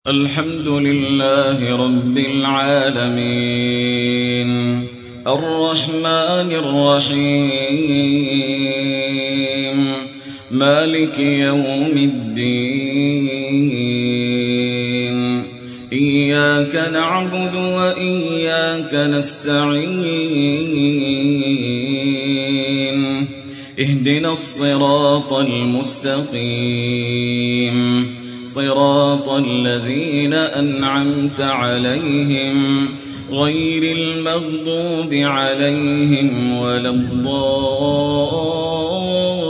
الحمد لله رب العالمين الرحمن الرحيم مالك يوم الدين إياك نعبد وإياك نستعين اهدنا الصراط المستقيم صراط الذين أنعمت عليهم غير المغضوب عليهم ولا الضالين